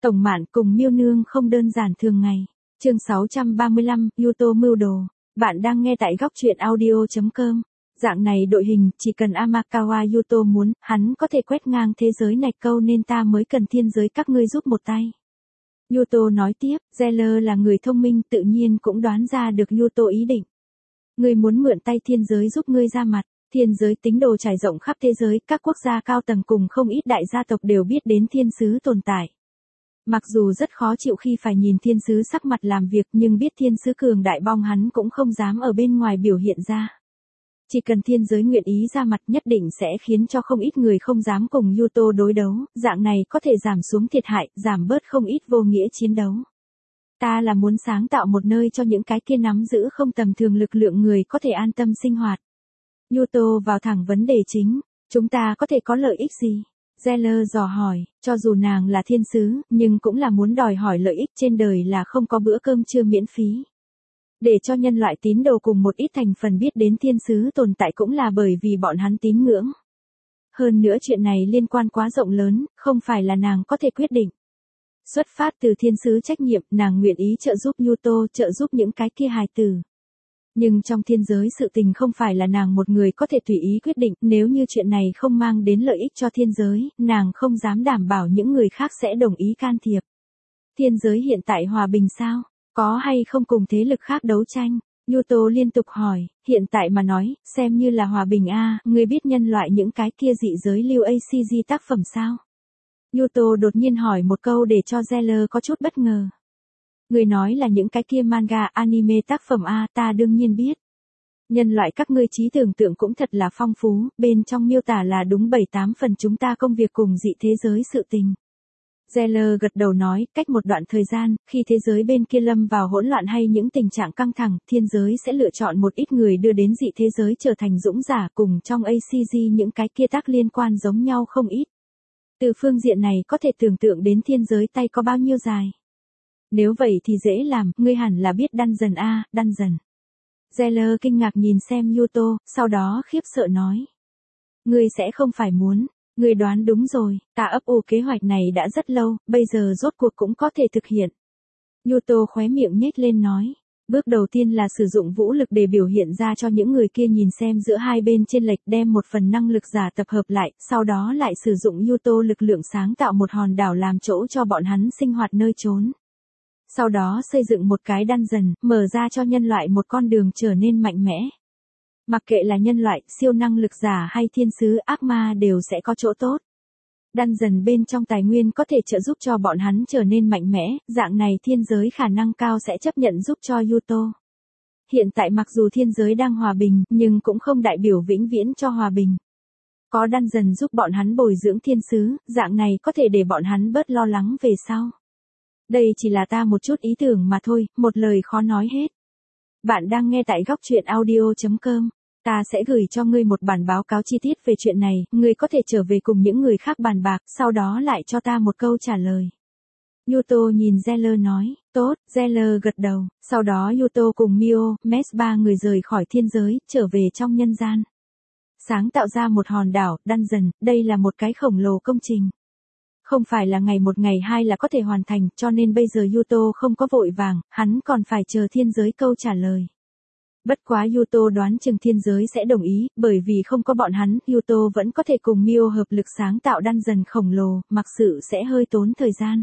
Tổng Mạn cùng Miêu Nương không đơn giản thường ngày. Chương 635, Yuto mưu đồ. Bạn đang nghe tại góc truyện audio.com. Dạng này đội hình, chỉ cần Amakawa Yuto muốn, hắn có thể quét ngang thế giới này, câu nên ta mới cần thiên giới các ngươi giúp một tay. Yuto nói tiếp, Zeller là người thông minh, tự nhiên cũng đoán ra được Yuto ý định. Ngươi muốn mượn tay thiên giới giúp ngươi ra mặt. Thiên giới tín đồ trải rộng khắp thế giới, các quốc gia cao tầng cùng không ít đại gia tộc đều biết đến thiên sứ tồn tại. Mặc dù rất khó chịu khi phải nhìn thiên sứ sắc mặt làm việc, nhưng biết thiên sứ cường đại bong hắn cũng không dám ở bên ngoài biểu hiện ra. Chỉ cần thiên giới nguyện ý ra mặt, nhất định sẽ khiến cho không ít người không dám cùng Yuto đối đấu, dạng này có thể giảm xuống thiệt hại, giảm bớt không ít vô nghĩa chiến đấu. Ta là muốn sáng tạo một nơi cho những cái kia nắm giữ không tầm thường lực lượng người có thể an tâm sinh hoạt. Yuto vào thẳng vấn đề chính, chúng ta có thể có lợi ích gì? Zeller dò hỏi, cho dù nàng là thiên sứ, nhưng cũng là muốn đòi hỏi lợi ích, trên đời là không có bữa cơm trưa miễn phí. Để cho nhân loại tín đồ cùng một ít thành phần biết đến thiên sứ tồn tại cũng là bởi vì bọn hắn tín ngưỡng. Hơn nữa chuyện này liên quan quá rộng lớn, không phải là nàng có thể quyết định. Xuất phát từ thiên sứ trách nhiệm, nàng nguyện ý trợ giúp Yuto, trợ giúp những cái kia hài tử. Nhưng trong thiên giới sự tình không phải là nàng một người có thể tùy ý quyết định, nếu như chuyện này không mang đến lợi ích cho thiên giới, nàng không dám đảm bảo những người khác sẽ đồng ý can thiệp. Thiên giới hiện tại hòa bình sao? Có hay không cùng thế lực khác đấu tranh? Yuto liên tục hỏi, hiện tại mà nói, xem như là hòa bình a. Ngươi biết nhân loại những cái kia dị giới lưu ACG tác phẩm sao? Yuto đột nhiên hỏi một câu để cho Zeller có chút bất ngờ. Người nói là những cái kia manga, anime tác phẩm a, ta đương nhiên biết. Nhân loại các ngươi trí tưởng tượng cũng thật là phong phú, bên trong miêu tả là đúng 7-8 phần chúng ta công việc cùng dị thế giới sự tình. Zeller gật đầu nói, cách một đoạn thời gian, khi thế giới bên kia lâm vào hỗn loạn hay những tình trạng căng thẳng, thiên giới sẽ lựa chọn một ít người đưa đến dị thế giới trở thành dũng giả, cùng trong ACG những cái kia tác liên quan giống nhau không ít. Từ phương diện này có thể tưởng tượng đến thiên giới tay có bao nhiêu dài. Nếu vậy thì dễ làm, ngươi hẳn là biết Dungeon a, Dungeon. Zeller kinh ngạc nhìn xem Yuto, sau đó khiếp sợ nói. Ngươi sẽ không phải muốn, ngươi đoán đúng rồi, ta ấp ủ kế hoạch này đã rất lâu, bây giờ rốt cuộc cũng có thể thực hiện. Yuto khóe miệng nhếch lên nói. Bước đầu tiên là sử dụng vũ lực để biểu hiện ra cho những người kia nhìn xem giữa hai bên chênh lệch, đem một phần năng lực giả tập hợp lại, sau đó lại sử dụng Yuto lực lượng sáng tạo một hòn đảo làm chỗ cho bọn hắn sinh hoạt nơi trốn. Sau đó xây dựng một cái dungeon, mở ra cho nhân loại một con đường trở nên mạnh mẽ. Mặc kệ là nhân loại, siêu năng lực giả hay thiên sứ, ác ma đều sẽ có chỗ tốt. Dungeon bên trong tài nguyên có thể trợ giúp cho bọn hắn trở nên mạnh mẽ, dạng này thiên giới khả năng cao sẽ chấp nhận giúp cho Yuto. Hiện tại mặc dù thiên giới đang hòa bình, nhưng cũng không đại biểu vĩnh viễn cho hòa bình. Có dungeon giúp bọn hắn bồi dưỡng thiên sứ, dạng này có thể để bọn hắn bớt lo lắng về sau. Đây chỉ là ta một chút ý tưởng mà thôi, một lời khó nói hết. Bạn đang nghe tại góc truyện audio.com. Ta sẽ gửi cho ngươi một bản báo cáo chi tiết về chuyện này, ngươi có thể trở về cùng những người khác bàn bạc, sau đó lại cho ta một câu trả lời. Yuto nhìn Zeller nói, tốt, Zeller gật đầu, sau đó Yuto cùng Mio, Mes ba người rời khỏi thiên giới, trở về trong nhân gian. Sáng tạo ra một hòn đảo, Dungeon, đây là một cái khổng lồ công trình. Không phải là ngày một ngày hai là có thể hoàn thành, cho nên bây giờ Yuto không có vội vàng, hắn còn phải chờ thiên giới câu trả lời. Bất quá Yuto đoán chừng thiên giới sẽ đồng ý, bởi vì không có bọn hắn, Yuto vẫn có thể cùng Mio hợp lực sáng tạo dungeon khổng lồ, mặc sự sẽ hơi tốn thời gian.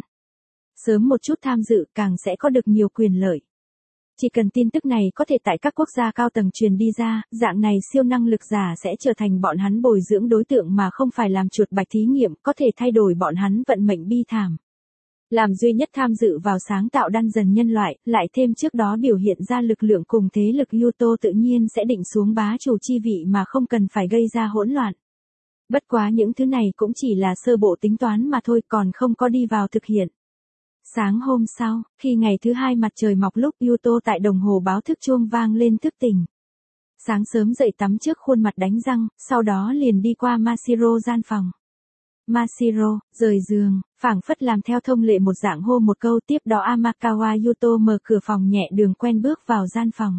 Sớm một chút tham dự càng sẽ có được nhiều quyền lợi. Chỉ cần tin tức này có thể tại các quốc gia cao tầng truyền đi ra, dạng này siêu năng lực giả sẽ trở thành bọn hắn bồi dưỡng đối tượng mà không phải làm chuột bạch thí nghiệm, có thể thay đổi bọn hắn vận mệnh bi thảm. Làm duy nhất tham dự vào sáng tạo dungeon nhân loại, lại thêm trước đó biểu hiện ra lực lượng cùng thế lực Yuto tự nhiên sẽ định xuống bá chủ chi vị mà không cần phải gây ra hỗn loạn. Bất quá những thứ này cũng chỉ là sơ bộ tính toán mà thôi, còn không có đi vào thực hiện. Sáng hôm sau, khi ngày thứ hai mặt trời mọc lúc Yuto tại đồng hồ báo thức chuông vang lên thức tỉnh. Sáng sớm dậy tắm trước khuôn mặt đánh răng, sau đó liền đi qua Mashiro gian phòng. Mashiro, rời giường, phảng phất làm theo thông lệ một dạng hô một câu, tiếp đó Amakawa Yuto mở cửa phòng nhẹ đường quen bước vào gian phòng.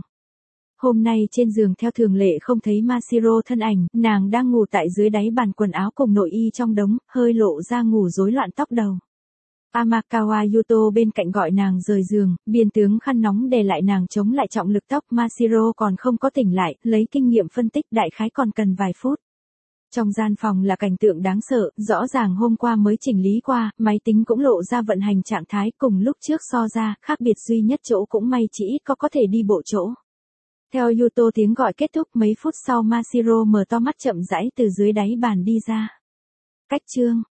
Hôm nay trên giường theo thường lệ không thấy Mashiro thân ảnh, nàng đang ngủ tại dưới đáy bàn quần áo cùng nội y trong đống, hơi lộ ra ngủ rối loạn tóc đầu. Amakawa Yuto bên cạnh gọi nàng rời giường, biên tướng khăn nóng đè lại nàng chống lại trọng lực tóc. Mashiro còn không có tỉnh lại, lấy kinh nghiệm phân tích đại khái còn cần vài phút. Trong gian phòng là cảnh tượng đáng sợ, rõ ràng hôm qua mới chỉnh lý qua, máy tính cũng lộ ra vận hành trạng thái cùng lúc trước so ra, khác biệt duy nhất chỗ cũng may chỉ ít có thể đi bộ chỗ. Theo Yuto tiếng gọi kết thúc mấy phút sau Mashiro mở to mắt chậm rãi từ dưới đáy bàn đi ra. Cách chương